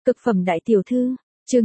Cực phẩm đại tiểu thư, chương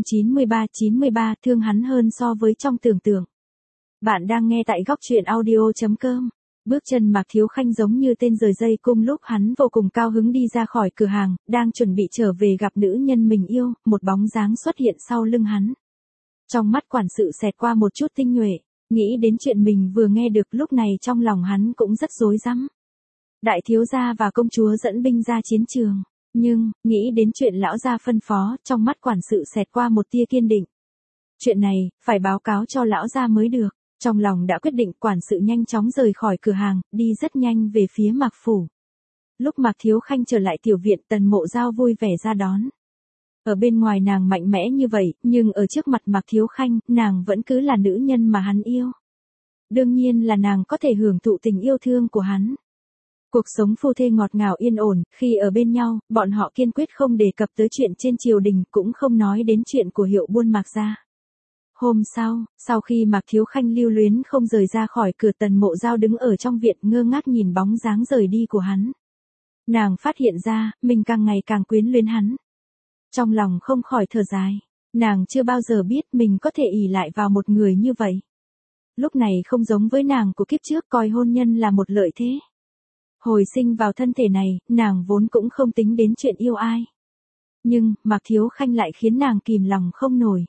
93 thương hắn hơn so với trong tưởng tượng. Bạn đang nghe tại góc truyện audio.com. Bước chân Mạc Thiếu Khanh giống như tên rời dây cung lúc hắn vô cùng cao hứng đi ra khỏi cửa hàng, đang chuẩn bị trở về gặp nữ nhân mình yêu, một bóng dáng xuất hiện sau lưng hắn. Trong mắt quản sự xẹt qua một chút tinh nhuệ, nghĩ đến chuyện mình vừa nghe được lúc này trong lòng hắn cũng rất rối rắm. Đại thiếu gia và công chúa dẫn binh ra chiến trường. Nhưng, nghĩ đến chuyện lão gia phân phó, trong mắt quản sự xẹt qua một tia kiên định. Chuyện này, phải báo cáo cho lão gia mới được. Trong lòng đã quyết định, quản sự nhanh chóng rời khỏi cửa hàng, đi rất nhanh về phía Mạc Phủ. Lúc Mạc Thiếu Khanh trở lại tiểu viện, Tần Mộ Giao vui vẻ ra đón. Ở bên ngoài nàng mạnh mẽ như vậy, nhưng ở trước mặt Mạc Thiếu Khanh, nàng vẫn cứ là nữ nhân mà hắn yêu. Đương nhiên là nàng có thể hưởng thụ tình yêu thương của hắn. Cuộc sống phu thê ngọt ngào yên ổn, khi ở bên nhau, bọn họ kiên quyết không đề cập tới chuyện trên triều đình, cũng không nói đến chuyện của Hiệu Buôn Mạc gia. Hôm sau khi Mạc Thiếu Khanh lưu luyến không rời ra khỏi cửa, Tần Mộ Giao đứng ở trong viện ngơ ngác nhìn bóng dáng rời đi của hắn. Nàng phát hiện ra, mình càng ngày càng quyến luyến hắn. Trong lòng không khỏi thở dài, nàng chưa bao giờ biết mình có thể ỷ lại vào một người như vậy. Lúc này không giống với nàng của kiếp trước coi hôn nhân là một lợi thế. Hồi sinh vào thân thể này, nàng vốn cũng không tính đến chuyện yêu ai. Nhưng, Mạc Thiếu Khanh lại khiến nàng kìm lòng không nổi.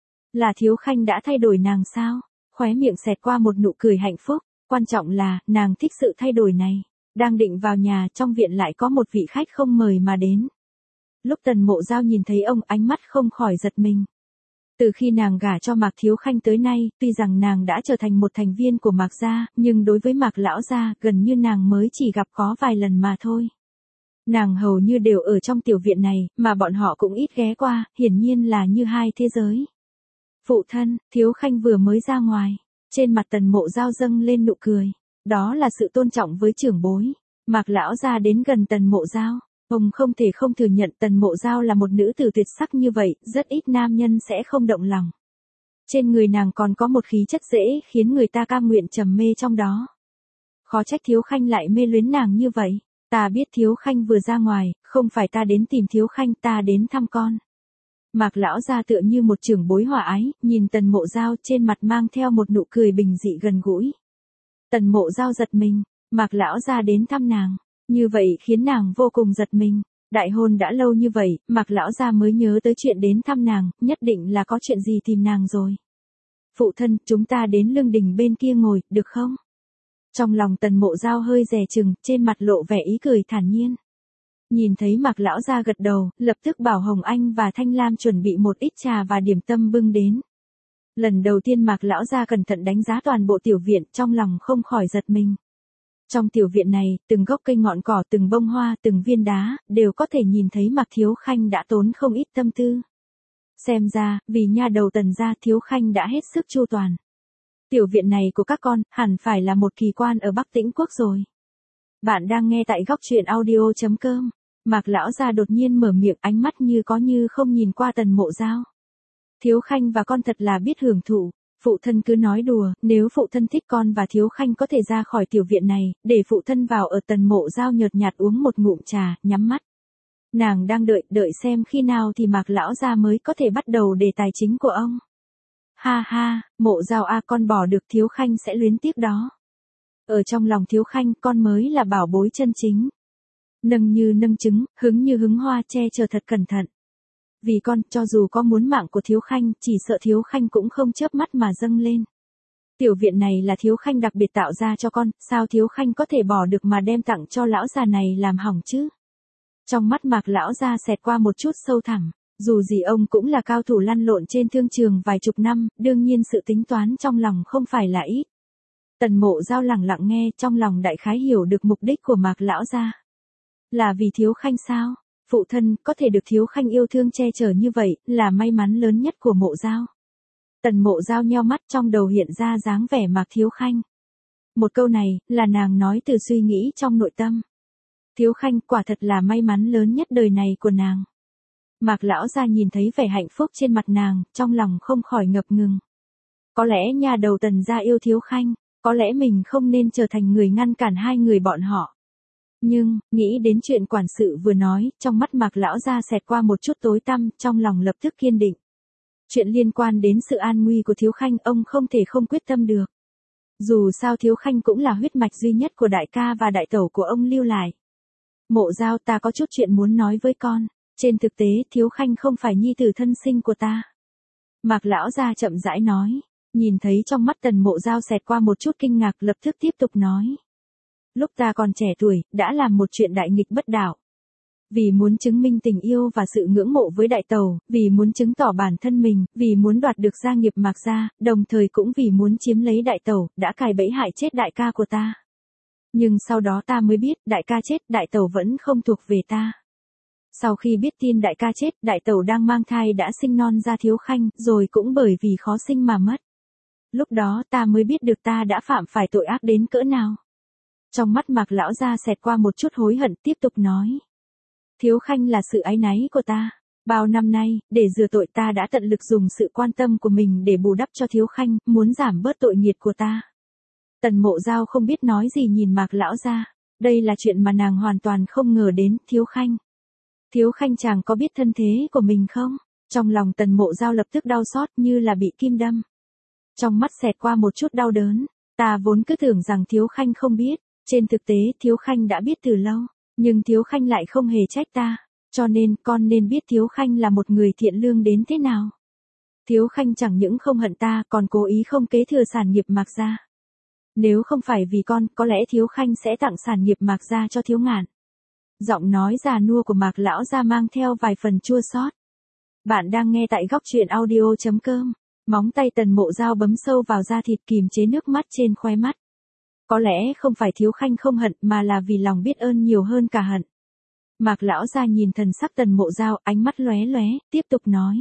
Là Thiếu Khanh đã thay đổi nàng sao? Khóe miệng xẹt qua một nụ cười hạnh phúc, quan trọng là, nàng thích sự thay đổi này. Đang định vào nhà, trong viện lại có một vị khách không mời mà đến. Lúc Tần Mộ Giao nhìn thấy ông, ánh mắt không khỏi giật mình. Từ khi nàng gả cho Mạc Thiếu Khanh tới nay, tuy rằng nàng đã trở thành một thành viên của Mạc gia, nhưng đối với Mạc lão gia, gần như nàng mới chỉ gặp có vài lần mà thôi. Nàng hầu như đều ở trong tiểu viện này, mà bọn họ cũng ít ghé qua, hiển nhiên là như hai thế giới. Phụ thân, Thiếu Khanh vừa mới ra ngoài, trên mặt Tần Mộ Giao dâng lên nụ cười. Đó là sự tôn trọng với trưởng bối. Mạc lão gia đến gần Tần Mộ Giao. Ông không thể không thừa nhận Tần Mộ Giao là một nữ tử tuyệt sắc như vậy, rất ít nam nhân sẽ không động lòng. Trên người nàng còn có một khí chất dễ khiến người ta cam nguyện trầm mê trong đó. Khó trách Thiếu Khanh lại mê luyến nàng như vậy. Ta biết Thiếu Khanh vừa ra ngoài, không phải ta đến tìm Thiếu Khanh, ta đến thăm con. Mạc lão gia tựa như một trưởng bối hòa ái, nhìn Tần Mộ Giao trên mặt mang theo một nụ cười bình dị gần gũi. Tần Mộ Giao giật mình, Mạc lão gia đến thăm nàng. Như vậy khiến nàng vô cùng giật mình. Đại hôn đã lâu như vậy, Mạc lão gia mới nhớ tới chuyện đến thăm nàng, nhất định là có chuyện gì tìm nàng rồi. Phụ thân, chúng ta đến lương đình bên kia ngồi, được không? Trong lòng Tần Mộ Giao hơi dè chừng, trên mặt lộ vẻ ý cười thản nhiên. Nhìn thấy Mạc lão gia gật đầu, lập tức bảo Hồng Anh và Thanh Lam chuẩn bị một ít trà và điểm tâm bưng đến. Lần đầu tiên Mạc lão gia cẩn thận đánh giá toàn bộ tiểu viện, trong lòng không khỏi giật mình. Trong tiểu viện này, từng gốc cây ngọn cỏ, từng bông hoa, từng viên đá, đều có thể nhìn thấy Mạc Thiếu Khanh đã tốn không ít tâm tư. Xem ra, vì nha đầu Tần gia, Thiếu Khanh đã hết sức chu toàn. Tiểu viện này của các con, hẳn phải là một kỳ quan ở Bắc Tĩnh Quốc rồi. Bạn đang nghe tại góc truyện audio.com. Mạc lão gia đột nhiên mở miệng, ánh mắt như có như không nhìn qua Tần Mộ Giao. Thiếu Khanh và con thật là biết hưởng thụ. Phụ thân cứ nói đùa, nếu phụ thân thích con và Thiếu Khanh có thể ra khỏi tiểu viện này, để phụ thân vào ở. Tần Mộ Giao nhợt nhạt uống một ngụm trà, nhắm mắt. Nàng đang đợi xem khi nào thì Mạc lão gia mới có thể bắt đầu đề tài chính của ông. Ha ha, Mộ Giao a, con bỏ được Thiếu Khanh sẽ luyến tiếc đó. Ở trong lòng Thiếu Khanh, con mới là bảo bối chân chính. Nâng như nâng trứng, hứng như hứng hoa, che chở thật cẩn thận. Vì con, cho dù có muốn mạng của Thiếu Khanh, chỉ sợ Thiếu Khanh cũng không chớp mắt mà dâng lên. Tiểu viện này là Thiếu Khanh đặc biệt tạo ra cho con, sao Thiếu Khanh có thể bỏ được mà đem tặng cho lão già này làm hỏng chứ? Trong mắt Mạc lão gia xẹt qua một chút sâu thẳm, dù gì ông cũng là cao thủ lăn lộn trên thương trường vài chục năm, đương nhiên sự tính toán trong lòng không phải là ít. Tần Mộ Giao lặng lặng nghe, trong lòng đại khái hiểu được mục đích của Mạc lão gia. Là vì Thiếu Khanh sao? Phụ thân, có thể được Thiếu Khanh yêu thương che chở như vậy, là may mắn lớn nhất của Mộ Giao. Tần Mộ Giao nheo mắt, trong đầu hiện ra dáng vẻ Mạc Thiếu Khanh. Một câu này, là nàng nói từ suy nghĩ trong nội tâm. Thiếu Khanh quả thật là may mắn lớn nhất đời này của nàng. Mạc lão gia nhìn thấy vẻ hạnh phúc trên mặt nàng, trong lòng không khỏi ngập ngừng. Có lẽ nhà đầu Tần gia yêu Thiếu Khanh, có lẽ mình không nên trở thành người ngăn cản hai người bọn họ. Nhưng, nghĩ đến chuyện quản sự vừa nói, trong mắt Mạc lão gia xẹt qua một chút tối tăm, trong lòng lập tức kiên định. Chuyện liên quan đến sự an nguy của Thiếu Khanh ông không thể không quyết tâm được. Dù sao Thiếu Khanh cũng là huyết mạch duy nhất của đại ca và đại tẩu của ông lưu lại. Mộ Giao, ta có chút chuyện muốn nói với con. Trên thực tế Thiếu Khanh không phải nhi tử thân sinh của ta. Mạc lão gia chậm rãi nói. Nhìn thấy trong mắt Tần Mộ Giao xẹt qua một chút kinh ngạc, lập tức tiếp tục nói. Lúc ta còn trẻ tuổi, đã làm một chuyện đại nghịch bất đạo. Vì muốn chứng minh tình yêu và sự ngưỡng mộ với đại tẩu, vì muốn chứng tỏ bản thân mình, vì muốn đoạt được gia nghiệp Mạc gia, đồng thời cũng vì muốn chiếm lấy đại tẩu, đã cài bẫy hại chết đại ca của ta. Nhưng sau đó ta mới biết, đại ca chết, đại tẩu vẫn không thuộc về ta. Sau khi biết tin đại ca chết, đại tẩu đang mang thai đã sinh non ra Thiếu Khanh, rồi cũng bởi vì khó sinh mà mất. Lúc đó ta mới biết được ta đã phạm phải tội ác đến cỡ nào. Trong mắt Mạc lão gia xẹt qua một chút hối hận, tiếp tục nói. Thiếu Khanh là sự áy náy của ta. Bao năm nay, để rửa tội ta đã tận lực dùng sự quan tâm của mình để bù đắp cho Thiếu Khanh, muốn giảm bớt tội nghiệt của ta. Tần Mộ Giao không biết nói gì nhìn Mạc lão gia. Đây là chuyện mà nàng hoàn toàn không ngờ đến. Thiếu Khanh. Thiếu Khanh chàng có biết thân thế của mình không? Trong lòng Tần Mộ Giao lập tức đau xót như là bị kim đâm. Trong mắt xẹt qua một chút đau đớn. Ta vốn cứ tưởng rằng Thiếu Khanh không biết. Trên thực tế Thiếu Khanh đã biết từ lâu. Nhưng Thiếu Khanh lại không hề trách ta. Cho nên con nên biết Thiếu Khanh là một người thiện lương đến thế nào. Thiếu Khanh chẳng những không hận ta, còn cố ý không kế thừa sản nghiệp Mạc gia. Nếu không phải vì con, có lẽ Thiếu Khanh sẽ tặng sản nghiệp Mạc gia cho Thiếu Ngạn. Giọng nói già nua của Mạc lão gia mang theo vài phần chua xót. Bạn đang nghe tại góc truyện audio.com. Móng tay Tần Mộ Giao bấm sâu vào da thịt, kìm chế nước mắt trên khóe mắt. Có lẽ không phải Thiếu Khanh không hận, mà là vì lòng biết ơn nhiều hơn cả hận. Mạc lão gia nhìn thần sắc Tần Mộ Giao, ánh mắt lóe lóe, tiếp tục nói.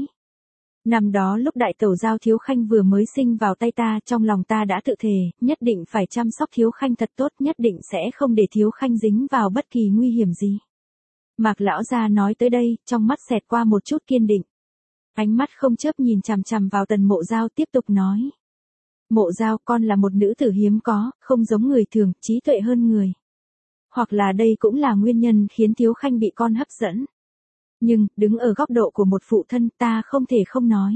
Năm đó lúc đại tẩu Giao Thiếu Khanh vừa mới sinh vào tay ta, trong lòng ta đã tự thề, nhất định phải chăm sóc Thiếu Khanh thật tốt, nhất định sẽ không để Thiếu Khanh dính vào bất kỳ nguy hiểm gì. Mạc lão gia nói tới đây, trong mắt xẹt qua một chút kiên định. Ánh mắt không chớp nhìn chằm chằm vào Tần Mộ Giao, tiếp tục nói. Mộ Giao, con là một nữ tử hiếm có, không giống người thường, trí tuệ hơn người. Hoặc là đây cũng là nguyên nhân khiến Thiếu Khanh bị con hấp dẫn. Nhưng, đứng ở góc độ của một phụ thân, ta không thể không nói.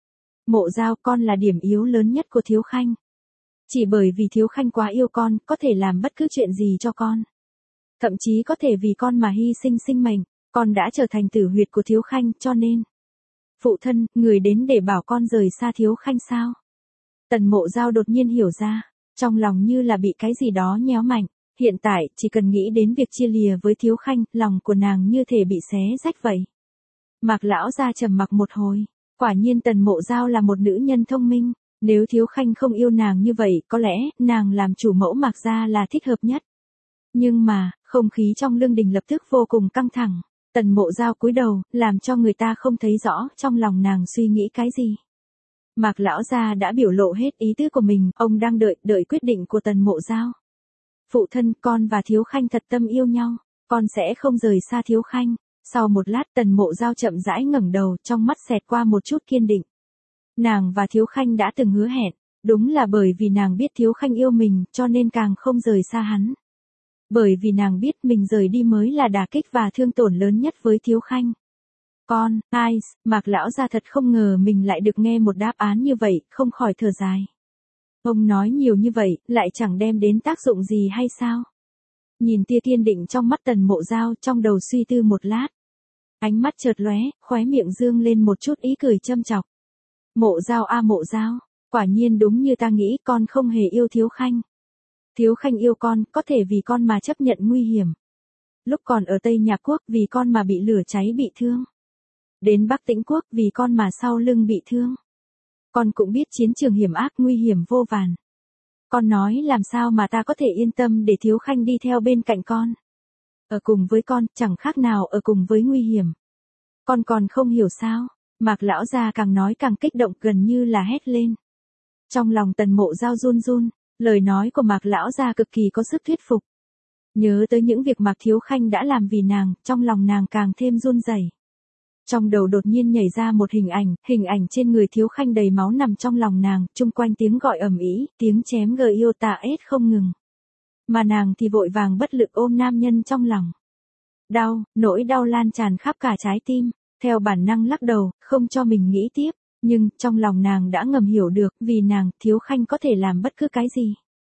Mộ Giao, con là điểm yếu lớn nhất của Thiếu Khanh. Chỉ bởi vì Thiếu Khanh quá yêu con, có thể làm bất cứ chuyện gì cho con. Thậm chí có thể vì con mà hy sinh sinh mệnh, con đã trở thành tử huyệt của Thiếu Khanh, cho nên. Phụ thân, người đến để bảo con rời xa Thiếu Khanh sao? Tần Mộ Giao đột nhiên hiểu ra, trong lòng như là bị cái gì đó nhéo mạnh. Hiện tại, chỉ cần nghĩ đến việc chia lìa với Thiếu Khanh, lòng của nàng như thể bị xé rách vậy. Mạc lão gia trầm mặc một hồi. Quả nhiên Tần Mộ Giao là một nữ nhân thông minh. Nếu Thiếu Khanh không yêu nàng như vậy, có lẽ, nàng làm chủ mẫu Mạc gia là thích hợp nhất. Nhưng mà, không khí trong lương đình lập tức vô cùng căng thẳng. Tần Mộ Giao cúi đầu, làm cho người ta không thấy rõ trong lòng nàng suy nghĩ cái gì. Mạc lão gia đã biểu lộ hết ý tứ của mình, ông đang đợi quyết định của Tần Mộ Giao. Phụ thân, con và Thiếu Khanh thật tâm yêu nhau, con sẽ không rời xa Thiếu Khanh. Sau một lát Tần Mộ Giao chậm rãi ngẩng đầu, trong mắt xẹt qua một chút kiên định. Nàng và Thiếu Khanh đã từng hứa hẹn, đúng là bởi vì nàng biết Thiếu Khanh yêu mình, cho nên càng không rời xa hắn. Bởi vì nàng biết mình rời đi mới là đả kích và thương tổn lớn nhất với Thiếu Khanh. Con, Mạc lão gia thật không ngờ mình lại được nghe một đáp án như vậy, không khỏi thở dài. Ông nói nhiều như vậy, lại chẳng đem đến tác dụng gì hay sao? Nhìn tia kiên định trong mắt Tần Mộ Giao, trong đầu suy tư một lát. Ánh mắt chợt lóe, khóe miệng dương lên một chút ý cười châm chọc. Mộ Giao a Mộ Giao, quả nhiên đúng như ta nghĩ, con không hề yêu Thiếu Khanh. Thiếu Khanh yêu con, có thể vì con mà chấp nhận nguy hiểm. Lúc còn ở Tây Nhạc Quốc, vì con mà bị lửa cháy bị thương. Đến Bắc Tĩnh Quốc, vì con mà sau lưng bị thương. Con cũng biết chiến trường hiểm ác, nguy hiểm vô vàn. Con nói làm sao mà ta có thể yên tâm để Thiếu Khanh đi theo bên cạnh con. Ở cùng với con, chẳng khác nào ở cùng với nguy hiểm. Con còn không hiểu sao? Mạc lão gia càng nói càng kích động, gần như là hét lên. Trong lòng Tần Mộ Giao run run, lời nói của Mạc lão gia cực kỳ có sức thuyết phục. Nhớ tới những việc Mạc Thiếu Khanh đã làm vì nàng, trong lòng nàng càng thêm run rẩy. Trong đầu đột nhiên nhảy ra một hình ảnh trên người Thiếu Khanh đầy máu nằm trong lòng nàng, chung quanh tiếng gọi ầm ĩ, tiếng chém gờ yêu tà ết không ngừng. mà nàng thì vội vàng bất lực ôm nam nhân trong lòng. Đau, nỗi đau lan tràn khắp cả trái tim, theo bản năng lắc đầu, không cho mình nghĩ tiếp, nhưng trong lòng nàng đã ngầm hiểu được, vì nàng, Thiếu Khanh có thể làm bất cứ cái gì.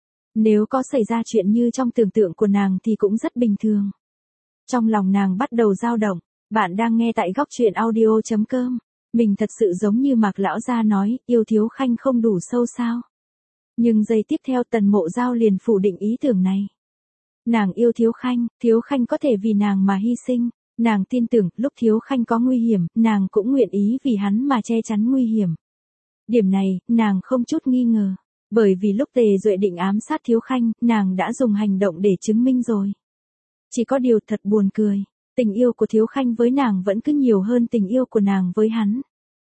Nếu có xảy ra chuyện như trong tưởng tượng của nàng thì cũng rất bình thường. Trong lòng nàng bắt đầu dao động, bạn đang nghe tại góc truyện audio.com. Mình thật sự giống như Mạc lão gia nói, yêu Thiếu Khanh không đủ sâu sao. Nhưng giây tiếp theo Tần Mộ Giao liền phủ định ý tưởng này. Nàng yêu Thiếu Khanh có thể vì nàng mà hy sinh, nàng tin tưởng lúc Thiếu Khanh có nguy hiểm, nàng cũng nguyện ý vì hắn mà che chắn nguy hiểm. Điểm này, nàng không chút nghi ngờ, bởi vì lúc Tề Duệ định ám sát Thiếu Khanh, nàng đã dùng hành động để chứng minh rồi. Chỉ có điều thật buồn cười, tình yêu của Thiếu Khanh với nàng vẫn cứ nhiều hơn tình yêu của nàng với hắn.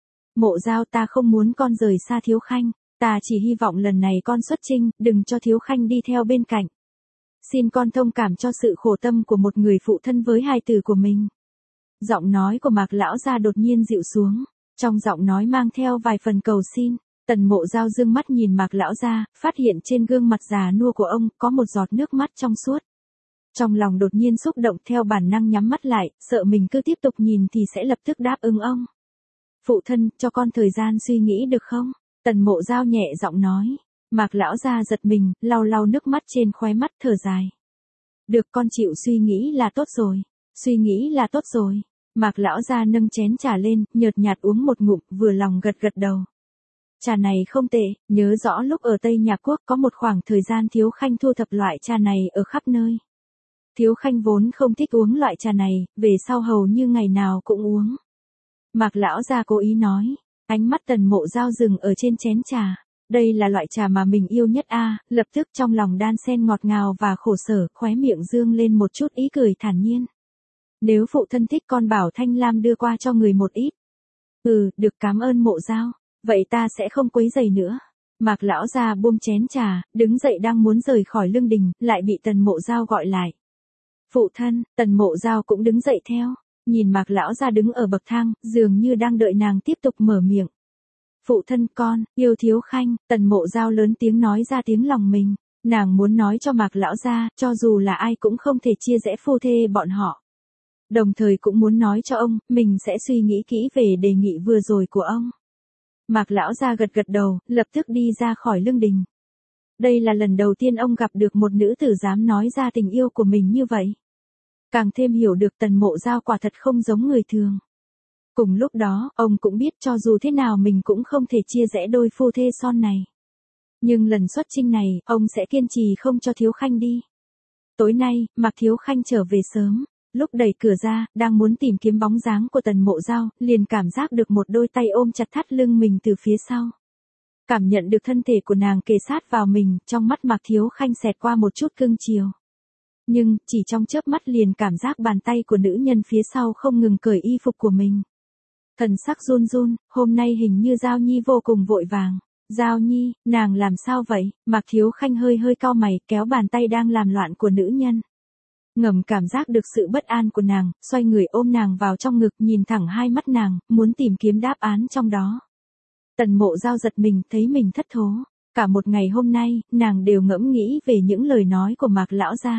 Mộ Giao, ta không muốn con rời xa Thiếu Khanh, ta chỉ hy vọng lần này con xuất chinh, đừng cho Thiếu Khanh đi theo bên cạnh. Xin con thông cảm cho sự khổ tâm của một người phụ thân với hài tử của mình. Giọng nói của Mạc lão gia đột nhiên dịu xuống, trong giọng nói mang theo vài phần cầu xin. Tần Mộ Giao dương mắt nhìn Mạc lão gia, phát hiện trên gương mặt già nua của ông có một giọt nước mắt trong suốt. Trong lòng đột nhiên xúc động, theo bản năng nhắm mắt lại, sợ mình cứ tiếp tục nhìn thì sẽ lập tức đáp ứng ông. Phụ thân, cho con thời gian suy nghĩ được không? Tần Mộ Giao nhẹ giọng nói. Mạc lão gia giật mình, lau lau nước mắt trên khóe mắt, thở dài. Được, con chịu suy nghĩ là tốt rồi. Suy nghĩ là tốt rồi. Mạc lão gia nâng chén trà lên, nhợt nhạt uống một ngụm, vừa lòng gật gật đầu. Trà này không tệ, nhớ rõ lúc ở Tây Nhạc Quốc có một khoảng thời gian Thiếu Khanh thu thập loại trà này ở khắp nơi. Thiếu Khanh vốn không thích uống loại trà này, về sau hầu như ngày nào cũng uống. Mạc lão gia cố ý nói, ánh mắt Tần Mộ Giao dừng ở trên chén trà. Đây là loại trà mà mình yêu nhất a, lập tức trong lòng đan xen ngọt ngào và khổ sở, khóe miệng dương lên một chút ý cười thản nhiên. Nếu phụ thân thích con bảo Thanh Lam đưa qua cho người một ít. Được, cảm ơn Mộ Giao, vậy ta sẽ không quấy rầy nữa. Mạc lão gia buông chén trà, đứng dậy đang muốn rời khỏi lương đình, lại bị Tần Mộ Giao gọi lại. Phụ thân, Tần Mộ Giao cũng đứng dậy theo, nhìn Mạc lão gia đứng ở bậc thang, dường như đang đợi nàng tiếp tục mở miệng. Phụ thân, con yêu Thiếu Khanh. Tần Mộ Giao lớn tiếng nói ra tiếng lòng mình, nàng muốn nói cho Mạc lão gia, cho dù là ai cũng không thể chia rẽ phu thê bọn họ. Đồng thời cũng muốn nói cho ông, mình sẽ suy nghĩ kỹ về đề nghị vừa rồi của ông. Mạc lão gia gật gật đầu, lập tức đi ra khỏi lương đình. Đây là lần đầu tiên ông gặp được một nữ tử dám nói ra tình yêu của mình như vậy. Càng thêm hiểu được Tần Mộ Giao quả thật không giống người thường. Cùng lúc đó, ông cũng biết cho dù thế nào mình cũng không thể chia rẽ đôi phu thê son này. Nhưng lần xuất chinh này, ông sẽ kiên trì không cho Thiếu Khanh đi. Tối nay, Mạc Thiếu Khanh trở về sớm, lúc đẩy cửa ra, đang muốn tìm kiếm bóng dáng của Tần Mộ Giao, liền cảm giác được một đôi tay ôm chặt thắt lưng mình từ phía sau. Cảm nhận được thân thể của nàng kề sát vào mình, trong mắt Mạc Thiếu Khanh xẹt qua một chút cưng chiều. Nhưng, chỉ trong chớp mắt liền cảm giác bàn tay của nữ nhân phía sau không ngừng cởi y phục của mình. Thần sắc run run, hôm nay hình như Giao Nhi vô cùng vội vàng. Giao Nhi, nàng làm sao vậy? Mạc Thiếu Khanh hơi cau mày, kéo bàn tay đang làm loạn của nữ nhân. Ngầm cảm giác được sự bất an của nàng, xoay người ôm nàng vào trong ngực, nhìn thẳng hai mắt nàng, muốn tìm kiếm đáp án trong đó. Tần Mộ Giao giật mình, thấy mình thất thố. Cả một ngày hôm nay, nàng đều ngẫm nghĩ về những lời nói của Mạc lão gia.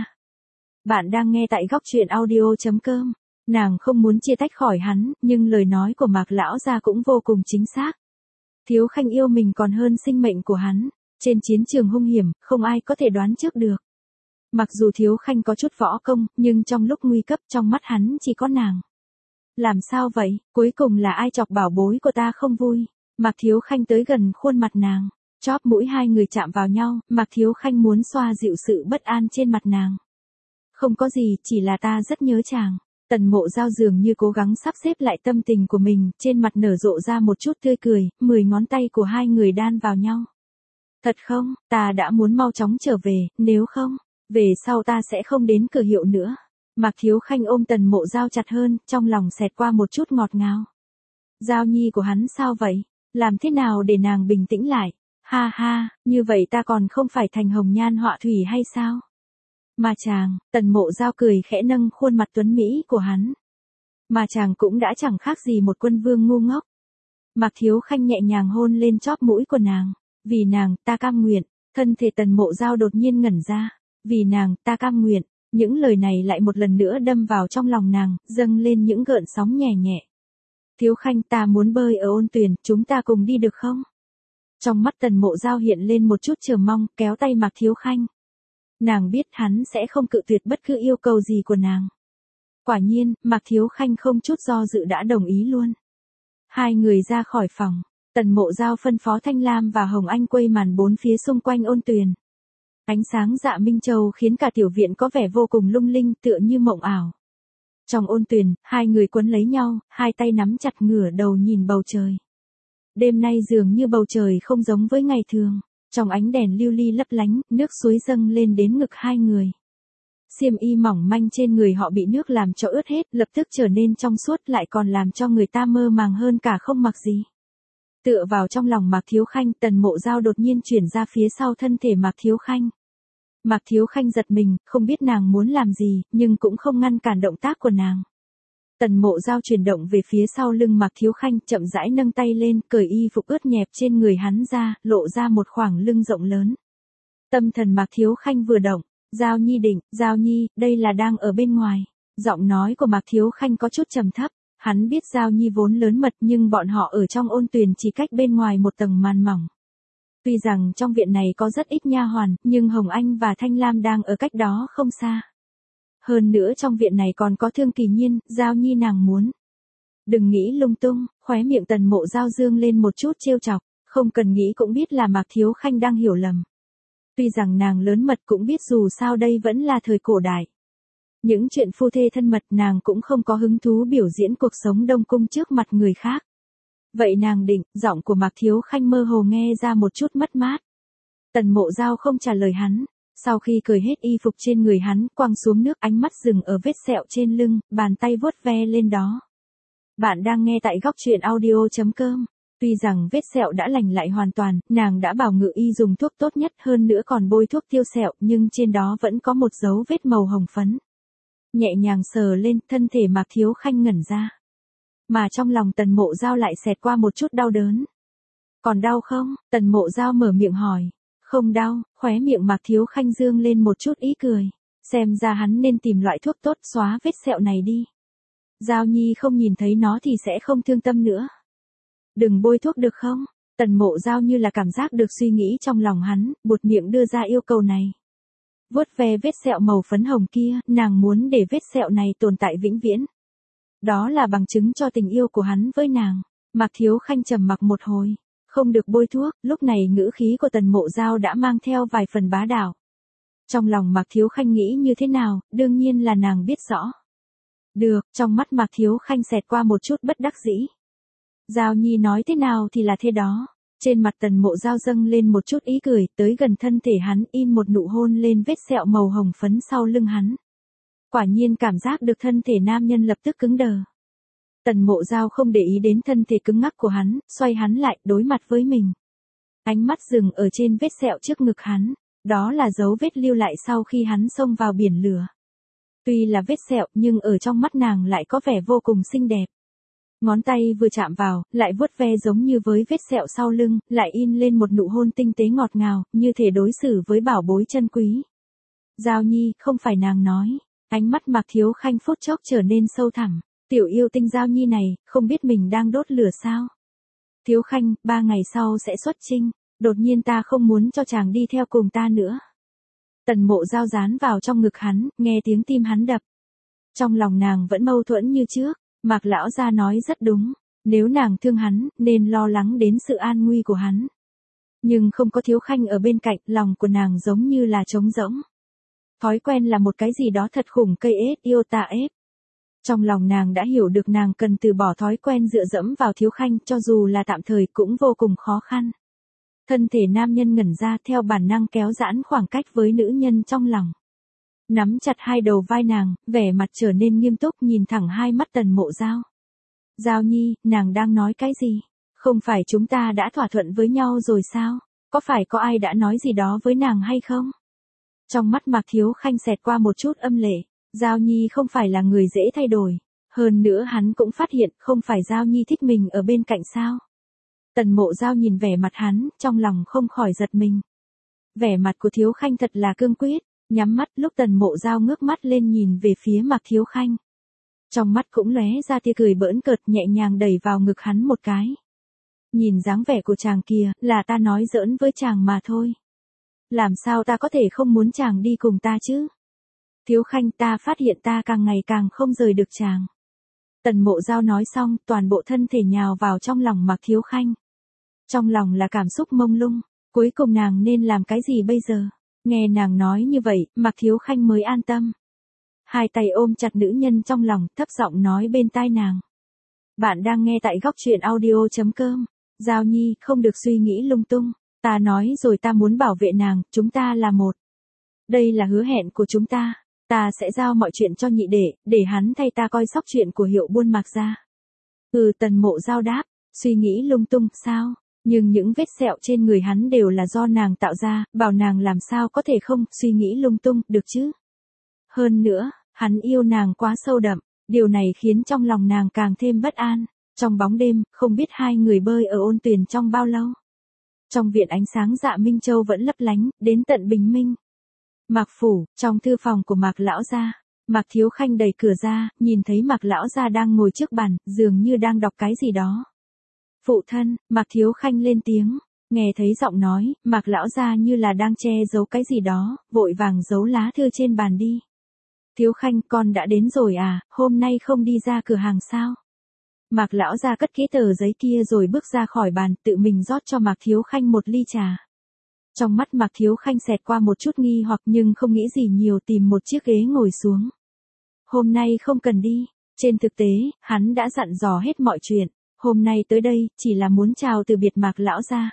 Bạn đang nghe tại góc truyện audio.com. Nàng không muốn chia tách khỏi hắn, nhưng lời nói của Mạc lão gia cũng vô cùng chính xác. Thiếu Khanh yêu mình còn hơn sinh mệnh của hắn. Trên chiến trường hung hiểm, không ai có thể đoán trước được. Mặc dù Thiếu Khanh có chút võ công, nhưng trong lúc nguy cấp trong mắt hắn chỉ có nàng. Làm sao vậy, cuối cùng là ai chọc bảo bối của ta không vui? Mạc Thiếu Khanh tới gần khuôn mặt nàng, chóp mũi hai người chạm vào nhau, Mạc Thiếu Khanh muốn xoa dịu sự bất an trên mặt nàng. Không có gì, chỉ là ta rất nhớ chàng. Tần Mộ Giao dường như cố gắng sắp xếp lại tâm tình của mình, trên mặt nở rộ ra một chút tươi cười, 10 ngón tay của hai người đan vào nhau. Thật không, ta đã muốn mau chóng trở về, nếu không, về sau ta sẽ không đến cửa hiệu nữa. Mạc Thiếu Khanh ôm Tần Mộ Giao chặt hơn, trong lòng xẹt qua một chút ngọt ngào. Giao Nhi của hắn sao vậy? Làm thế nào để nàng bình tĩnh lại? Ha ha, như vậy ta còn không phải thành hồng nhan họa thủy hay sao? Mà chàng, Tần Mộ Giao cười khẽ nâng khuôn mặt tuấn mỹ của hắn. Mà chàng cũng đã chẳng khác gì một quân vương ngu ngốc. Mạc Thiếu Khanh nhẹ nhàng hôn lên chóp mũi của nàng. Vì nàng, ta cam nguyện. Thân thể Tần Mộ Giao đột nhiên ngẩn ra. Vì nàng, ta cam nguyện. Những lời này lại một lần nữa đâm vào trong lòng nàng, dâng lên những gợn sóng nhẹ nhẹ. Thiếu Khanh, ta muốn bơi ở ôn tuyền, chúng ta cùng đi được không? Trong mắt Tần Mộ Giao hiện lên một chút chờ mong, kéo tay Mạc Thiếu Khanh. Nàng biết hắn sẽ không cự tuyệt bất cứ yêu cầu gì của nàng. Quả nhiên, Mạc Thiếu Khanh không chút do dự đã đồng ý luôn. Hai người ra khỏi phòng, Tần Mộ Giao phân phó Thanh Lam và Hồng Anh quây màn bốn phía xung quanh ôn tuyền. Ánh sáng dạ minh châu khiến cả tiểu viện có vẻ vô cùng lung linh, tựa như mộng ảo. Trong ôn tuyền, hai người quấn lấy nhau, hai tay nắm chặt ngửa đầu nhìn bầu trời. Đêm nay dường như bầu trời không giống với ngày thường, trong ánh đèn lưu ly lấp lánh, nước suối dâng lên đến ngực hai người. Xiêm y mỏng manh trên người họ bị nước làm cho ướt hết, lập tức trở nên trong suốt, lại còn làm cho người ta mơ màng hơn cả không mặc gì. Tựa vào trong lòng Mạc Thiếu Khanh, Tần Mộ Giao đột nhiên chuyển ra phía sau thân thể Mạc Thiếu Khanh. Mạc Thiếu Khanh giật mình, không biết nàng muốn làm gì, nhưng cũng không ngăn cản động tác của nàng. Tần Mộ Giao chuyển động về phía sau lưng Mạc Thiếu Khanh, chậm rãi nâng tay lên, cởi y phục ướt nhẹp trên người hắn ra, lộ ra một khoảng lưng rộng lớn. Tâm thần Mạc Thiếu Khanh vừa động, Giao Nhi định, Giao Nhi, đây là đang ở bên ngoài. Giọng nói của Mạc Thiếu Khanh có chút trầm thấp, hắn biết Giao Nhi vốn lớn mật nhưng bọn họ ở trong ôn tuyền chỉ cách bên ngoài một tầng màn mỏng. Tuy rằng trong viện này có rất ít nha hoàn, nhưng Hồng Anh và Thanh Lam đang ở cách đó không xa. Hơn nữa trong viện này còn có Thương Kỳ Nhiên, Giao Nhi nàng muốn. Đừng nghĩ lung tung, khóe miệng Tần Mộ Giao dương lên một chút trêu chọc, không cần nghĩ cũng biết là Mạc Thiếu Khanh đang hiểu lầm. Tuy rằng nàng lớn mật cũng biết dù sao đây vẫn là thời cổ đại. Những chuyện phu thê thân mật nàng cũng không có hứng thú biểu diễn cuộc sống đông cung trước mặt người khác. Vậy nàng định, giọng của Mạc Thiếu Khanh mơ hồ nghe ra một chút mất mát. Tần Mộ Giao không trả lời hắn. Sau khi cởi hết y phục trên người hắn, quăng xuống nước, ánh mắt dừng ở vết sẹo trên lưng, bàn tay vuốt ve lên đó. Bạn đang nghe tại góc truyện audio.com. Tuy rằng vết sẹo đã lành lại hoàn toàn, nàng đã bảo Ngự Y dùng thuốc tốt nhất, hơn nữa còn bôi thuốc tiêu sẹo, nhưng trên đó vẫn có một dấu vết màu hồng phấn. Nhẹ nhàng sờ lên, thân thể Mạc Thiếu Khanh ngẩn ra. Mà trong lòng Tần Mộ Giao lại xẹt qua một chút đau đớn. Còn đau không? Tần Mộ Giao mở miệng hỏi. Không đau, khóe miệng Mạc Thiếu Khanh dương lên một chút ý cười. Xem ra hắn nên tìm loại thuốc tốt xóa vết sẹo này đi. Giao Nhi không nhìn thấy nó thì sẽ không thương tâm nữa. Đừng bôi thuốc được không? Tần Mộ Giao như là cảm giác được suy nghĩ trong lòng hắn, buột miệng đưa ra yêu cầu này. Vuốt ve vết sẹo màu phấn hồng kia, nàng muốn để vết sẹo này tồn tại vĩnh viễn. Đó là bằng chứng cho tình yêu của hắn với nàng. Mạc Thiếu Khanh trầm mặc một hồi. Không được bôi thuốc, lúc này ngữ khí của Tần Mộ Giao đã mang theo vài phần bá đạo. Trong lòng Mạc Thiếu Khanh nghĩ như thế nào, đương nhiên là nàng biết rõ. Được, trong mắt Mạc Thiếu Khanh xẹt qua một chút bất đắc dĩ. Giao Nhi nói thế nào thì là thế đó. Trên mặt Tần Mộ Giao dâng lên một chút ý cười, tới gần thân thể hắn, in một nụ hôn lên vết sẹo màu hồng phấn sau lưng hắn. Quả nhiên cảm giác được thân thể nam nhân lập tức cứng đờ. Tần Mộ Giao không để ý đến thân thể cứng ngắc của hắn, xoay hắn lại, đối mặt với mình. Ánh mắt dừng ở trên vết sẹo trước ngực hắn, đó là dấu vết lưu lại sau khi hắn xông vào biển lửa. Tuy là vết sẹo nhưng ở trong mắt nàng lại có vẻ vô cùng xinh đẹp. Ngón tay vừa chạm vào, lại vuốt ve giống như với vết sẹo sau lưng, lại in lên một nụ hôn tinh tế ngọt ngào, như thể đối xử với bảo bối chân quý. Giao Nhi, không phải nàng nói. Ánh mắt Mạc Thiếu Khanh phút chốc trở nên sâu thẳm. Tiểu yêu tinh Giao Nhi này, không biết mình đang đốt lửa sao? Thiếu Khanh, 3 ngày sau sẽ xuất chinh, đột nhiên ta không muốn cho chàng đi theo cùng ta nữa. Tần Mộ Giao dán vào trong ngực hắn, nghe tiếng tim hắn đập. Trong lòng nàng vẫn mâu thuẫn như trước, Mạc lão gia nói rất đúng, nếu nàng thương hắn, nên lo lắng đến sự an nguy của hắn. Nhưng không có Thiếu Khanh ở bên cạnh, lòng của nàng giống như là trống rỗng. Thói quen là một cái gì đó thật khủng, cây ép yêu ta ép. Trong lòng nàng đã hiểu được nàng cần từ bỏ thói quen dựa dẫm vào Thiếu Khanh, cho dù là tạm thời cũng vô cùng khó khăn. Thân thể nam nhân ngẩn ra, theo bản năng kéo giãn khoảng cách với nữ nhân trong lòng. Nắm chặt hai đầu vai nàng, vẻ mặt trở nên nghiêm túc, nhìn thẳng hai mắt Tần Mộ Giao. Giao Nhi, nàng đang nói cái gì? Không phải chúng ta đã thỏa thuận với nhau rồi sao? Có phải có ai đã nói gì đó với nàng hay không? Trong mắt Mạc Thiếu Khanh xẹt qua một chút âm lệ. Giao Nhi không phải là người dễ thay đổi. Hơn nữa hắn cũng phát hiện không phải Giao Nhi thích mình ở bên cạnh sao. Tần Mộ Giao nhìn vẻ mặt hắn, trong lòng không khỏi giật mình. Vẻ mặt của Thiếu Khanh thật là cương quyết. Nhắm mắt lúc Tần Mộ Giao ngước mắt lên nhìn về phía Mạc Thiếu Khanh. Trong mắt cũng lóe ra tia cười bỡn cợt, nhẹ nhàng đẩy vào ngực hắn một cái. Nhìn dáng vẻ của chàng kìa, là ta nói giỡn với chàng mà thôi. Làm sao ta có thể không muốn chàng đi cùng ta chứ? Thiếu Khanh, ta phát hiện ta càng ngày càng không rời được chàng. Tần Mộ Giao nói xong, toàn bộ thân thể nhào vào trong lòng Mạc Thiếu Khanh. Trong lòng là cảm xúc mông lung, cuối cùng nàng nên làm cái gì bây giờ? Nghe nàng nói như vậy, Mạc Thiếu Khanh mới an tâm. Hai tay ôm chặt nữ nhân trong lòng, thấp giọng nói bên tai nàng. Bạn đang nghe tại góc truyện audio.com. Giao Nhi, không được suy nghĩ lung tung. Ta nói rồi, ta muốn bảo vệ nàng, chúng ta là một. Đây là hứa hẹn của chúng ta. Ta sẽ giao mọi chuyện cho nhị đệ, để hắn thay ta coi sóc chuyện của Hiệu Buôn Mạc gia. Tần Mộ Giao đáp, suy nghĩ lung tung, sao? Nhưng những vết sẹo trên người hắn đều là do nàng tạo ra, bảo nàng làm sao có thể không suy nghĩ lung tung, được chứ? Hơn nữa, hắn yêu nàng quá sâu đậm, điều này khiến trong lòng nàng càng thêm bất an. Trong bóng đêm, không biết hai người bơi ở ôn tuyền trong bao lâu. Trong viện ánh sáng dạ Minh Châu vẫn lấp lánh, đến tận bình minh. Mạc phủ, trong thư phòng của Mạc lão gia, Mạc Thiếu Khanh đẩy cửa ra, nhìn thấy Mạc lão gia đang ngồi trước bàn, dường như đang đọc cái gì đó. Phụ thân, Mạc Thiếu Khanh lên tiếng, nghe thấy giọng nói, Mạc lão gia như là đang che giấu cái gì đó, vội vàng giấu lá thư trên bàn đi. Thiếu Khanh, con đã đến rồi à, hôm nay không đi ra cửa hàng sao? Mạc lão gia cất kỹ tờ giấy kia rồi bước ra khỏi bàn, tự mình rót cho Mạc Thiếu Khanh một ly trà. Trong mắt Mạc Thiếu Khanh xẹt qua một chút nghi hoặc nhưng không nghĩ gì nhiều, tìm một chiếc ghế ngồi xuống. Hôm nay không cần đi, trên thực tế, hắn đã dặn dò hết mọi chuyện, hôm nay tới đây, chỉ là muốn chào từ biệt Mạc lão gia.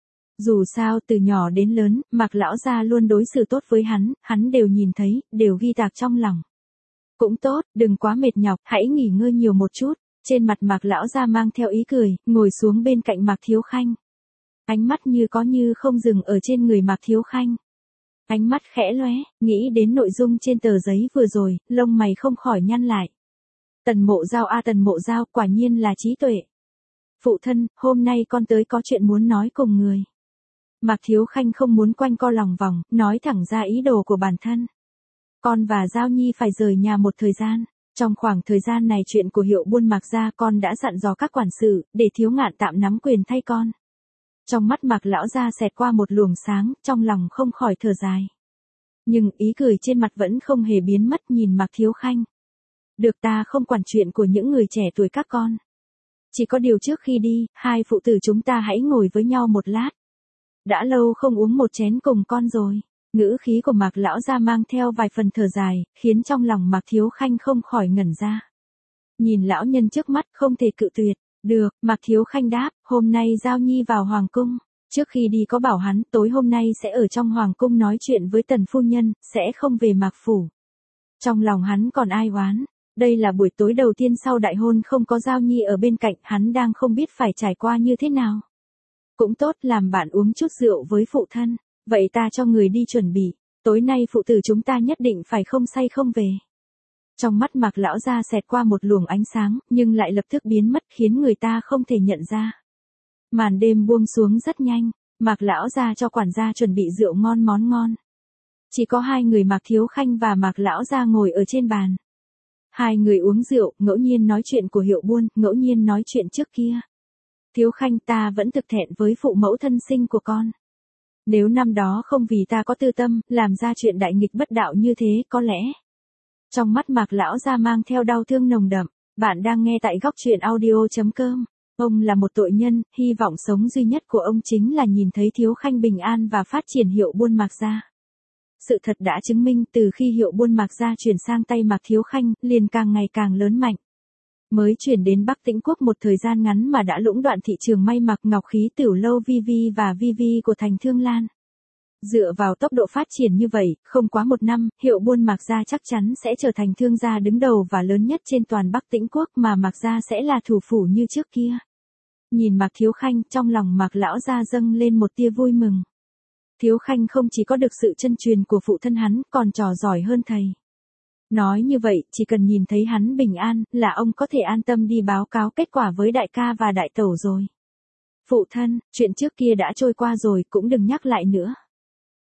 Dù sao từ nhỏ đến lớn, Mạc lão gia luôn đối xử tốt với hắn đều nhìn thấy, đều ghi tạc trong lòng. Cũng tốt, đừng quá mệt nhọc, hãy nghỉ ngơi nhiều một chút. Trên mặt Mạc lão gia mang theo ý cười, ngồi xuống bên cạnh Mạc Thiếu Khanh. Ánh mắt như có như không dừng ở trên người Mạc Thiếu Khanh. Ánh mắt khẽ lóe, nghĩ đến nội dung trên tờ giấy vừa rồi, lông mày không khỏi nhăn lại. Tần Mộ Giao a, Tần Mộ Giao, quả nhiên là trí tuệ. Phụ thân, hôm nay con tới có chuyện muốn nói cùng người. Mạc Thiếu Khanh không muốn quanh co lòng vòng, nói thẳng ra ý đồ của bản thân. Con và Giao Nhi phải rời nhà một thời gian. Trong khoảng thời gian này chuyện của Hiệu Buôn Mạc gia con đã dặn dò các quản sự, để Thiếu Ngạn tạm nắm quyền thay con. Trong mắt Mạc lão gia xẹt qua một luồng sáng, trong lòng không khỏi thở dài. Nhưng ý cười trên mặt vẫn không hề biến mất, nhìn Mạc Thiếu Khanh. Được, ta không quản chuyện của những người trẻ tuổi các con. Chỉ có điều trước khi đi, hai phụ tử chúng ta hãy ngồi với nhau một lát. Đã lâu không uống một chén cùng con rồi. Ngữ khí của Mạc lão gia mang theo vài phần thở dài, khiến trong lòng Mạc Thiếu Khanh không khỏi ngẩn ra. Nhìn lão nhân trước mắt không thể cự tuyệt. Được, Mạc Thiếu Khanh đáp, hôm nay Giao Nhi vào Hoàng Cung. Trước khi đi có bảo hắn tối hôm nay sẽ ở trong Hoàng Cung nói chuyện với Tần Phu Nhân, sẽ không về Mạc Phủ. Trong lòng hắn còn ai oán. Đây là buổi tối đầu tiên sau đại hôn không có Giao Nhi ở bên cạnh, hắn đang không biết phải trải qua như thế nào. Cũng tốt, làm bạn uống chút rượu với phụ thân. Vậy ta cho người đi chuẩn bị, tối nay phụ tử chúng ta nhất định phải không say không về. Trong mắt Mạc lão gia xẹt qua một luồng ánh sáng, nhưng lại lập tức biến mất khiến người ta không thể nhận ra. Màn đêm buông xuống rất nhanh, Mạc lão gia cho quản gia chuẩn bị rượu ngon món ngon. Chỉ có hai người Mạc Thiếu Khanh và Mạc lão gia ngồi ở trên bàn. Hai người uống rượu, ngẫu nhiên nói chuyện của Hiệu Buôn, ngẫu nhiên nói chuyện trước kia. Thiếu Khanh, ta vẫn thực thẹn với phụ mẫu thân sinh của con. Nếu năm đó không vì ta có tư tâm, làm ra chuyện đại nghịch bất đạo như thế, có lẽ. Trong mắt Mạc lão gia mang theo đau thương nồng đậm. Bạn đang nghe tại góc truyện audio.com. Ông là một tội nhân, hy vọng sống duy nhất của ông chính là nhìn thấy Thiếu Khanh bình an và phát triển Hiệu Buôn Mạc gia. Sự thật đã chứng minh từ khi Hiệu Buôn Mạc gia chuyển sang tay Mạc Thiếu Khanh, liền càng ngày càng lớn mạnh. Mới chuyển đến Bắc Tĩnh Quốc một thời gian ngắn mà đã lũng đoạn thị trường may mặc ngọc khí tiểu lâu VV và VV của thành Thương Lan. Dựa vào tốc độ phát triển như vậy, không quá một năm, Hiệu Buôn Mạc gia chắc chắn sẽ trở thành thương gia đứng đầu và lớn nhất trên toàn Bắc Tĩnh Quốc, mà Mạc gia sẽ là thủ phủ như trước kia. Nhìn Mạc Thiếu Khanh, trong lòng Mạc lão gia dâng lên một tia vui mừng. Thiếu Khanh không chỉ có được sự chân truyền của phụ thân hắn, còn trò giỏi hơn thầy. Nói như vậy, chỉ cần nhìn thấy hắn bình an, là ông có thể an tâm đi báo cáo kết quả với đại ca và đại tẩu rồi. Phụ thân, chuyện trước kia đã trôi qua rồi, cũng đừng nhắc lại nữa.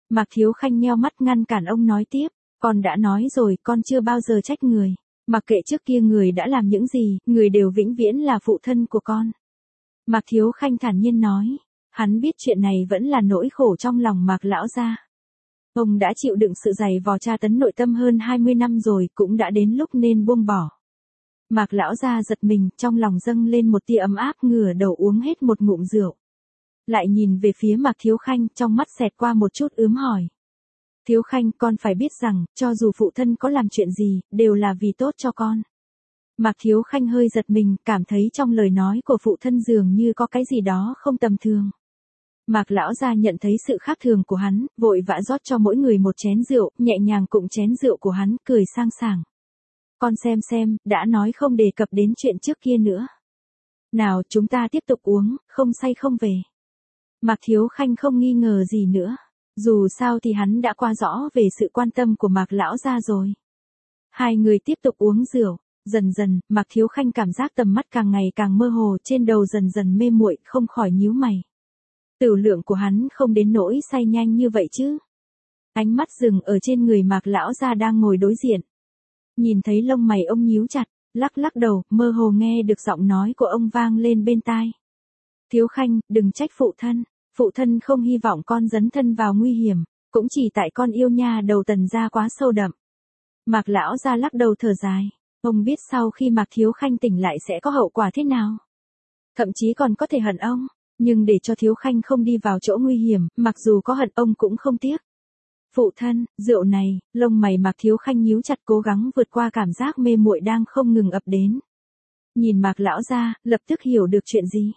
Mạc Thiếu Khanh nheo mắt ngăn cản ông nói tiếp, con đã nói rồi, con chưa bao giờ trách người. Mặc kệ trước kia người đã làm những gì, người đều vĩnh viễn là phụ thân của con. Mạc Thiếu Khanh thản nhiên nói, hắn biết chuyện này vẫn là nỗi khổ trong lòng Mạc lão gia. Ông đã chịu đựng sự dày vò tra tấn nội tâm hơn 20 năm rồi, cũng đã đến lúc nên buông bỏ. Mạc lão gia giật mình, trong lòng dâng lên một tia ấm áp, ngửa đầu uống hết một ngụm rượu. Lại nhìn về phía Mạc Thiếu Khanh, trong mắt xẹt qua một chút ướm hỏi. Thiếu Khanh, con phải biết rằng, cho dù phụ thân có làm chuyện gì, đều là vì tốt cho con. Mạc Thiếu Khanh hơi giật mình, cảm thấy trong lời nói của phụ thân dường như có cái gì đó không tầm thường. Mạc lão gia nhận thấy sự khác thường của hắn, vội vã rót cho mỗi người một chén rượu, nhẹ nhàng cụng chén rượu của hắn, cười sang sảng. Con xem, đã nói không đề cập đến chuyện trước kia nữa. Nào, chúng ta tiếp tục uống, không say không về. Mạc Thiếu Khanh không nghi ngờ gì nữa. Dù sao thì hắn đã qua rõ về sự quan tâm của Mạc lão gia rồi. Hai người tiếp tục uống rượu. Dần dần, Mạc Thiếu Khanh cảm giác tầm mắt càng ngày càng mơ hồ, trên đầu dần dần mê muội, không khỏi nhíu mày. Tửu lượng của hắn không đến nỗi say nhanh như vậy chứ. Ánh mắt dừng ở trên người Mạc lão gia đang ngồi đối diện. Nhìn thấy lông mày ông nhíu chặt, lắc lắc đầu, mơ hồ nghe được giọng nói của ông vang lên bên tai. Thiếu Khanh, đừng trách phụ thân không hy vọng con dấn thân vào nguy hiểm, cũng chỉ tại con yêu nha đầu Tần gia quá sâu đậm. Mạc lão gia lắc đầu thở dài, ông biết sau khi Mạc Thiếu Khanh tỉnh lại sẽ có hậu quả thế nào. Thậm chí còn có thể hận ông, nhưng để cho Thiếu Khanh không đi vào chỗ nguy hiểm, mặc dù có hận ông cũng không tiếc. Phụ thân, rượu này, lông mày Mạc Thiếu Khanh nhíu chặt, cố gắng vượt qua cảm giác mê muội đang không ngừng ập đến. Nhìn Mạc lão gia, lập tức hiểu được chuyện gì.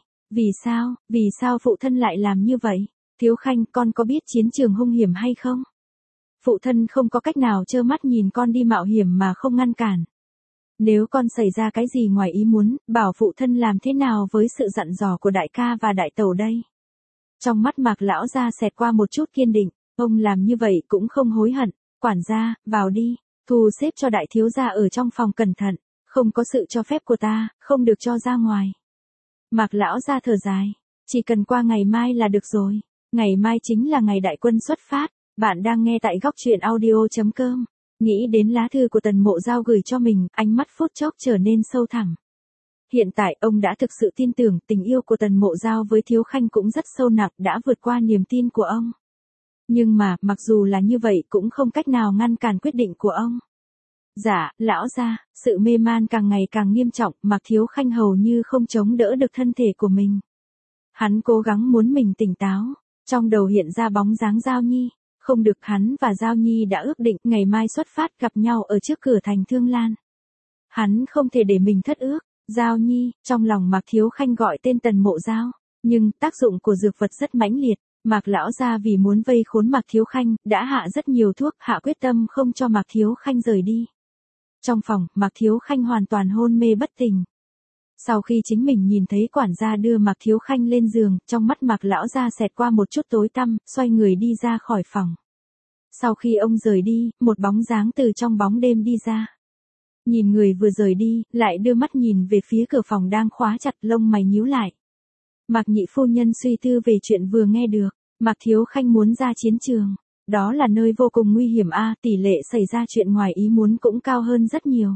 Vì sao phụ thân lại làm như vậy? Thiếu Khanh, con có biết chiến trường hung hiểm hay không? Phụ thân không có cách nào trơ mắt nhìn con đi mạo hiểm mà không ngăn cản. Nếu con xảy ra cái gì ngoài ý muốn, bảo phụ thân làm thế nào với sự dặn dò của đại ca và đại tẩu đây? Trong mắt Mạc lão gia xẹt qua một chút kiên định, ông làm như vậy cũng không hối hận. Quản gia, vào đi, thu xếp cho đại thiếu gia ở trong phòng cẩn thận, không có sự cho phép của ta, không được cho ra ngoài. Mạc lão gia thở dài, chỉ cần qua ngày mai là được rồi. Ngày mai chính là ngày đại quân xuất phát. Bạn đang nghe tại góc truyện audio.com. Nghĩ đến lá thư của Tần Mộ Giao gửi cho mình, ánh mắt phút chốc trở nên sâu thẳm. Hiện tại ông đã thực sự tin tưởng tình yêu của Tần Mộ Giao với Thiếu Khanh cũng rất sâu nặng, đã vượt qua niềm tin của ông. Nhưng mà, mặc dù là như vậy cũng không cách nào ngăn cản quyết định của ông. Dạ, lão gia, sự mê man càng ngày càng nghiêm trọng, Mạc Thiếu Khanh hầu như không chống đỡ được thân thể của mình. Hắn cố gắng muốn mình tỉnh táo, trong đầu hiện ra bóng dáng Giao Nhi. Không được, hắn và Giao Nhi đã ước định ngày mai xuất phát gặp nhau ở trước cửa thành Thương Lan. Hắn không thể để mình thất ước. Giao Nhi, trong lòng Mạc Thiếu Khanh gọi tên Tần Mộ Giao, nhưng tác dụng của dược vật rất mãnh liệt. Mạc lão gia vì muốn vây khốn Mạc Thiếu Khanh, đã hạ rất nhiều thuốc, hạ quyết tâm không cho Mạc Thiếu Khanh rời đi. Trong phòng, Mạc Thiếu Khanh hoàn toàn hôn mê bất tỉnh. Sau khi chính mình nhìn thấy quản gia đưa Mạc Thiếu Khanh lên giường, trong mắt Mạc lão gia xẹt qua một chút tối tăm, xoay người đi ra khỏi phòng. Sau khi ông rời đi, một bóng dáng từ trong bóng đêm đi ra. Nhìn người vừa rời đi, lại đưa mắt nhìn về phía cửa phòng đang khóa chặt, lông mày nhíu lại. Mạc nhị phu nhân suy tư về chuyện vừa nghe được, Mạc Thiếu Khanh muốn ra chiến trường. Đó là nơi vô cùng nguy hiểm tỷ lệ xảy ra chuyện ngoài ý muốn cũng cao hơn rất nhiều.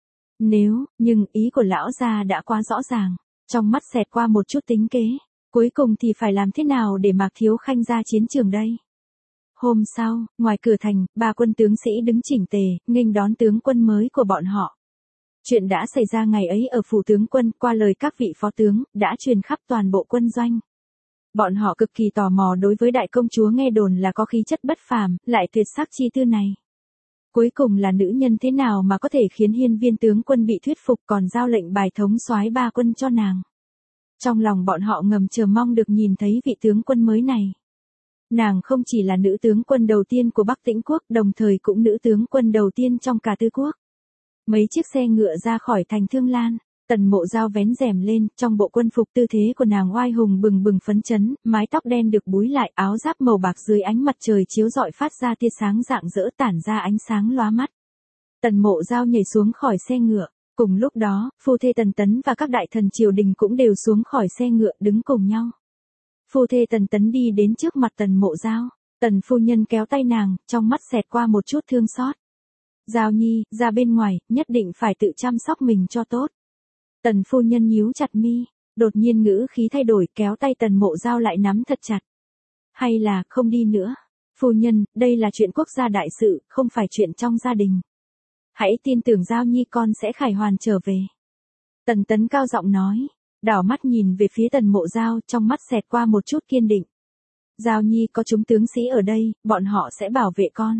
Nhưng ý của lão gia đã quá rõ ràng, trong mắt xẹt qua một chút tính kế. Cuối cùng thì phải làm thế nào để Mạc Thiếu Khanh ra chiến trường đây? Hôm sau, ngoài cửa thành, 3 quân tướng sĩ đứng chỉnh tề, nghênh đón tướng quân mới của bọn họ. Chuyện đã xảy ra ngày ấy ở phủ tướng quân, qua lời các vị phó tướng, đã truyền khắp toàn bộ quân doanh. Bọn họ cực kỳ tò mò đối với đại công chúa nghe đồn là có khí chất bất phàm, lại tuyệt sắc chi tư này. Cuối cùng là nữ nhân thế nào mà có thể khiến hiên viên tướng quân bị thuyết phục, còn giao lệnh bài thống soái 3 quân cho nàng. Trong lòng bọn họ ngầm chờ mong được nhìn thấy vị tướng quân mới này. Nàng không chỉ là nữ tướng quân đầu tiên của Bắc Tĩnh quốc, đồng thời cũng nữ tướng quân đầu tiên trong cả Tư quốc. Mấy chiếc xe ngựa ra khỏi thành Thương Lan, Tần Mộ Giao vén rèm lên, trong bộ quân phục tư thế của nàng oai hùng bừng bừng phấn chấn, mái tóc đen được búi lại, áo giáp màu bạc dưới ánh mặt trời chiếu rọi phát ra tia sáng rạng rỡ, tản ra ánh sáng lóa mắt. Tần Mộ Giao nhảy xuống khỏi xe ngựa, cùng lúc đó, phu thê Tần Tấn và các đại thần triều đình cũng đều xuống khỏi xe ngựa đứng cùng nhau. Phu thê Tần Tấn đi đến trước mặt Tần Mộ Giao, Tần phu nhân kéo tay nàng, trong mắt xẹt qua một chút thương xót. Giao Nhi, ra bên ngoài, nhất định phải tự chăm sóc mình cho tốt. Tần phu nhân nhíu chặt mi, đột nhiên ngữ khí thay đổi, kéo tay Tần Mộ Giao lại nắm thật chặt. Hay là, không đi nữa. Phu nhân, đây là chuyện quốc gia đại sự, không phải chuyện trong gia đình. Hãy tin tưởng Giao Nhi, con sẽ khải hoàn trở về. Tần Tấn cao giọng nói, đảo mắt nhìn về phía Tần Mộ Giao, trong mắt xẹt qua một chút kiên định. Giao Nhi, có chúng tướng sĩ ở đây, bọn họ sẽ bảo vệ con.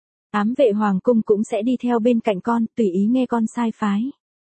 Ám vệ hoàng cung cũng sẽ đi theo bên cạnh con, tùy ý nghe con sai phái.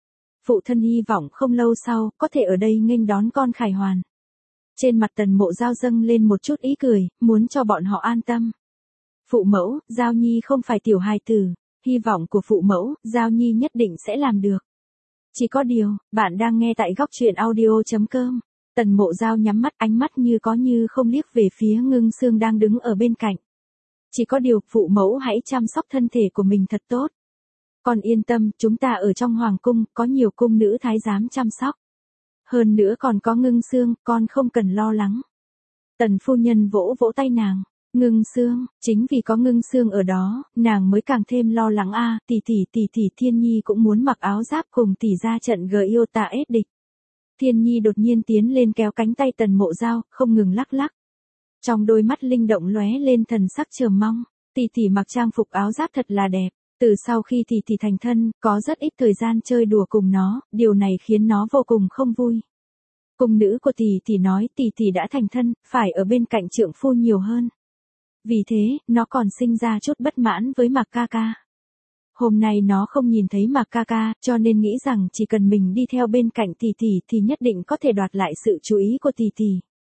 Phụ thân hy vọng không lâu sau, có thể ở đây nghênh đón con khải hoàn. Trên mặt Tần Mộ Giao dâng lên một chút ý cười, muốn cho bọn họ an tâm. Phụ mẫu, Giao Nhi không phải tiểu hài tử, hy vọng của phụ mẫu, Giao Nhi nhất định sẽ làm được. Chỉ có điều, bạn đang nghe tại góc truyện audio.com. Tần Mộ Giao nhắm mắt, ánh mắt như có như không liếc về phía Ngưng Sương đang đứng ở bên cạnh. Chỉ có điều, phụ mẫu hãy chăm sóc thân thể của mình thật tốt. Con yên tâm, chúng ta ở trong hoàng cung, có nhiều cung nữ thái giám chăm sóc. Hơn nữa còn có Ngưng Sương, con không cần lo lắng. Tần phu nhân vỗ vỗ tay nàng. Ngưng Sương, chính vì có Ngưng Sương ở đó, nàng mới càng thêm lo lắng a. Tỷ Thiên Nhi cũng muốn mặc áo giáp cùng tỷ ra trận Iota ép địch. Thiên Nhi đột nhiên tiến lên kéo cánh tay Tần Mộ Giao, không ngừng lắc lắc. Trong đôi mắt linh động lóe lên thần sắc chờ mong. Tỷ mặc trang phục áo giáp thật là đẹp. Từ sau khi tỷ thành thân, có rất ít thời gian chơi đùa cùng nó, điều này khiến nó vô cùng không vui. Cung nữ của tỷ nói tỷ đã thành thân, phải ở bên cạnh trượng phu nhiều hơn. Vì thế, nó còn sinh ra chút bất mãn với Mạc ca ca. Hôm nay nó không nhìn thấy Mạc ca ca, cho nên nghĩ rằng chỉ cần mình đi theo bên cạnh tỷ thì nhất định có thể đoạt lại sự chú ý của tỷ.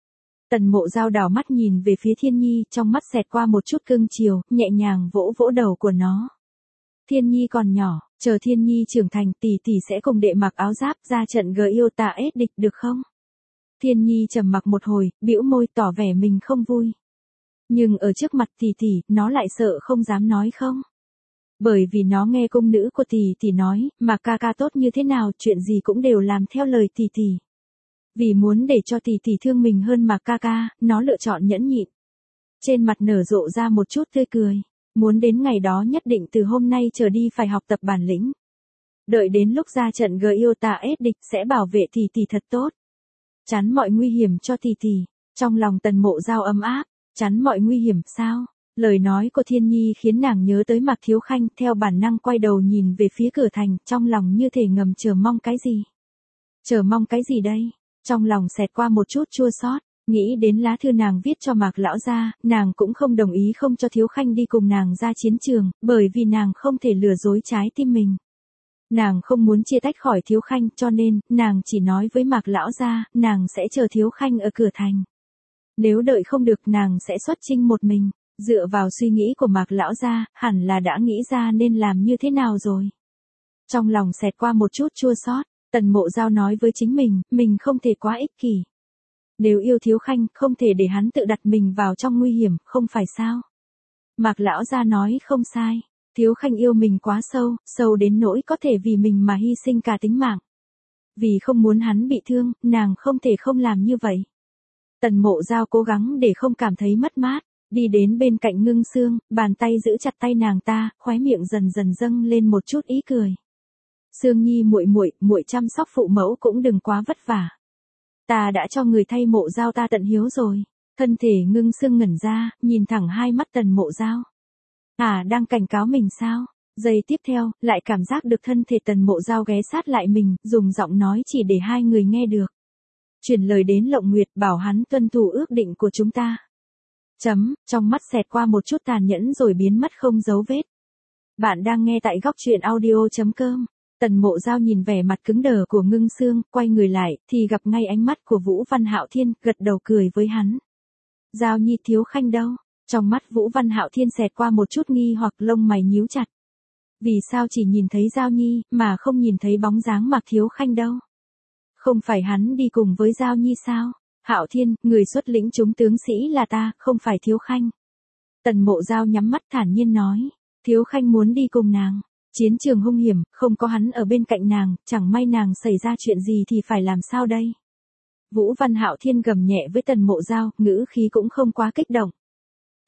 Tần Mộ Giao đảo mắt nhìn về phía Thiên Nhi, trong mắt xẹt qua một chút cưng chiều, nhẹ nhàng vỗ vỗ đầu của nó. Thiên Nhi còn nhỏ, chờ Thiên Nhi trưởng thành, tỷ sẽ cùng đệ mặc áo giáp ra trận Iota ép địch được không? Thiên Nhi trầm mặc một hồi, bĩu môi tỏ vẻ mình không vui. Nhưng ở trước mặt tỷ, nó lại sợ không dám nói không. Bởi vì nó nghe cung nữ của tỷ nói, mà ca ca tốt như thế nào, chuyện gì cũng đều làm theo lời tỷ. Vì muốn để cho tỷ thương mình hơn mà ca ca, nó lựa chọn nhẫn nhịn. Trên mặt nở rộ ra một chút tươi cười. Muốn đến ngày đó nhất định từ hôm nay trở đi phải học tập bản lĩnh. Đợi đến lúc ra trận Iota ép địch sẽ bảo vệ tỷ thật tốt. Chắn mọi nguy hiểm cho tỷ. Trong lòng Tần Mộ Giao ấm áp, chắn mọi nguy hiểm sao? Lời nói của Thiên Nhi khiến nàng nhớ tới Mạc Thiếu Khanh, theo bản năng quay đầu nhìn về phía cửa thành, trong lòng như thể ngầm chờ mong cái gì. Chờ mong cái gì đây? Trong lòng xẹt qua một chút chua xót. Nghĩ đến lá thư nàng viết cho Mạc lão gia, nàng cũng không đồng ý không cho Thiếu Khanh đi cùng nàng ra chiến trường, bởi vì nàng không thể lừa dối trái tim mình. Nàng không muốn chia tách khỏi Thiếu Khanh, cho nên, nàng chỉ nói với Mạc lão gia, nàng sẽ chờ Thiếu Khanh ở cửa thành. Nếu đợi không được nàng sẽ xuất chinh một mình, dựa vào suy nghĩ của Mạc lão gia, hẳn là đã nghĩ ra nên làm như thế nào rồi. Trong lòng xẹt qua một chút chua xót, Tần Mộ Giao nói với chính mình không thể quá ích kỷ. Nếu yêu Thiếu Khanh, không thể để hắn tự đặt mình vào trong nguy hiểm, không phải sao? Mạc lão gia nói không sai, Thiếu Khanh yêu mình quá sâu, sâu đến nỗi có thể vì mình mà hy sinh cả tính mạng. Vì không muốn hắn bị thương, nàng không thể không làm như vậy. Tần Mộ Giao cố gắng để không cảm thấy mất mát, đi đến bên cạnh Ngưng Sương, bàn tay giữ chặt tay nàng ta, khóe miệng dần dần dâng lên một chút ý cười. Sương Nhi muội chăm sóc phụ mẫu cũng đừng quá vất vả. Ta đã cho người thay Mộ Giao ta tận hiếu rồi. Thân thể Ngưng Sương ngẩn ra, nhìn thẳng hai mắt Tần Mộ Giao. Đang cảnh cáo mình sao? Giây tiếp theo, lại cảm giác được thân thể Tần Mộ Giao ghé sát lại mình, dùng giọng nói chỉ để hai người nghe được. Truyền lời đến Lộng Nguyệt, bảo hắn tuân thủ ước định của chúng ta. Trong mắt xẹt qua một chút tàn nhẫn rồi biến mất không dấu vết. Bạn đang nghe tại góc truyện audio.com. Tần Mộ Giao nhìn vẻ mặt cứng đờ của Ngưng Sương, quay người lại, thì gặp ngay ánh mắt của Vũ Văn Hạo Thiên, gật đầu cười với hắn. Giao Nhi Thiếu Khanh đâu? Trong mắt Vũ Văn Hạo Thiên xẹt qua một chút nghi hoặc, lông mày nhíu chặt. Vì sao chỉ nhìn thấy Giao Nhi, mà không nhìn thấy bóng dáng Mạc Thiếu Khanh đâu? Không phải hắn đi cùng với Giao Nhi sao? Hạo Thiên, người xuất lĩnh chúng tướng sĩ là ta, không phải Thiếu Khanh. Tần Mộ Giao nhắm mắt thản nhiên nói. Thiếu Khanh muốn đi cùng nàng. Chiến trường hung hiểm, không có hắn ở bên cạnh nàng, chẳng may nàng xảy ra chuyện gì thì phải làm sao đây? Vũ Văn Hạo Thiên gầm nhẹ với Tần Mộ Giao, ngữ khí cũng không quá kích động.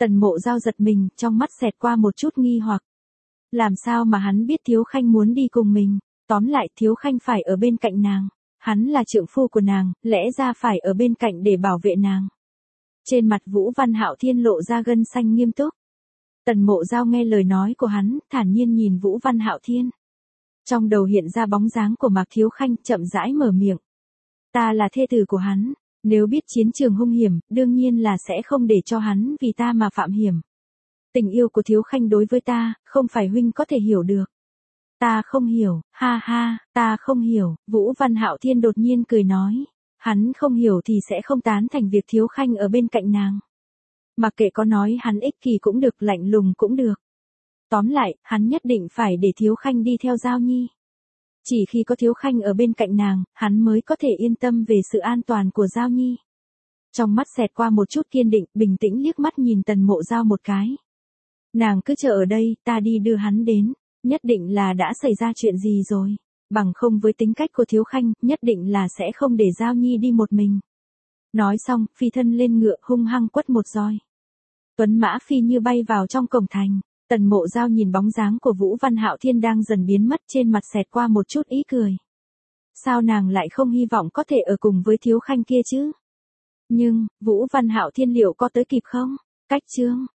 Tần Mộ Giao giật mình, trong mắt xẹt qua một chút nghi hoặc. Làm sao mà hắn biết Thiếu Khanh muốn đi cùng mình? Tóm lại Thiếu Khanh phải ở bên cạnh nàng. Hắn là trượng phu của nàng, lẽ ra phải ở bên cạnh để bảo vệ nàng. Trên mặt Vũ Văn Hạo Thiên lộ ra gân xanh nghiêm túc. Tần Mộ Giao nghe lời nói của hắn, thản nhiên nhìn Vũ Văn Hạo Thiên. Trong đầu hiện ra bóng dáng của Mạc Thiếu Khanh, chậm rãi mở miệng. Ta là thê tử của hắn, nếu biết chiến trường hung hiểm, đương nhiên là sẽ không để cho hắn vì ta mà phạm hiểm. Tình yêu của Thiếu Khanh đối với ta, không phải huynh có thể hiểu được. Ta không hiểu, ha ha, ta không hiểu, Vũ Văn Hạo Thiên đột nhiên cười nói. Hắn không hiểu thì sẽ không tán thành việc Thiếu Khanh ở bên cạnh nàng. Mặc kệ có nói hắn ích kỷ cũng được, lạnh lùng cũng được. Tóm lại, hắn nhất định phải để Thiếu Khanh đi theo Giao Nhi. Chỉ khi có Thiếu Khanh ở bên cạnh nàng, hắn mới có thể yên tâm về sự an toàn của Giao Nhi. Trong mắt xẹt qua một chút kiên định, bình tĩnh liếc mắt nhìn Tần Mộ Giao một cái. Nàng cứ chờ ở đây, ta đi đưa hắn đến, nhất định là đã xảy ra chuyện gì rồi. Bằng không với tính cách của Thiếu Khanh, nhất định là sẽ không để Giao Nhi đi một mình. Nói xong, phi thân lên ngựa hung hăng quất một roi. Tuấn mã phi như bay vào trong cổng thành. Tần Mộ Giao nhìn bóng dáng của Vũ Văn Hạo Thiên đang dần biến mất, trên mặt xẹt qua một chút ý cười. Sao nàng lại không hy vọng có thể ở cùng với Thiếu Khanh kia chứ? Nhưng, Vũ Văn Hạo Thiên liệu có tới kịp không? Cách chương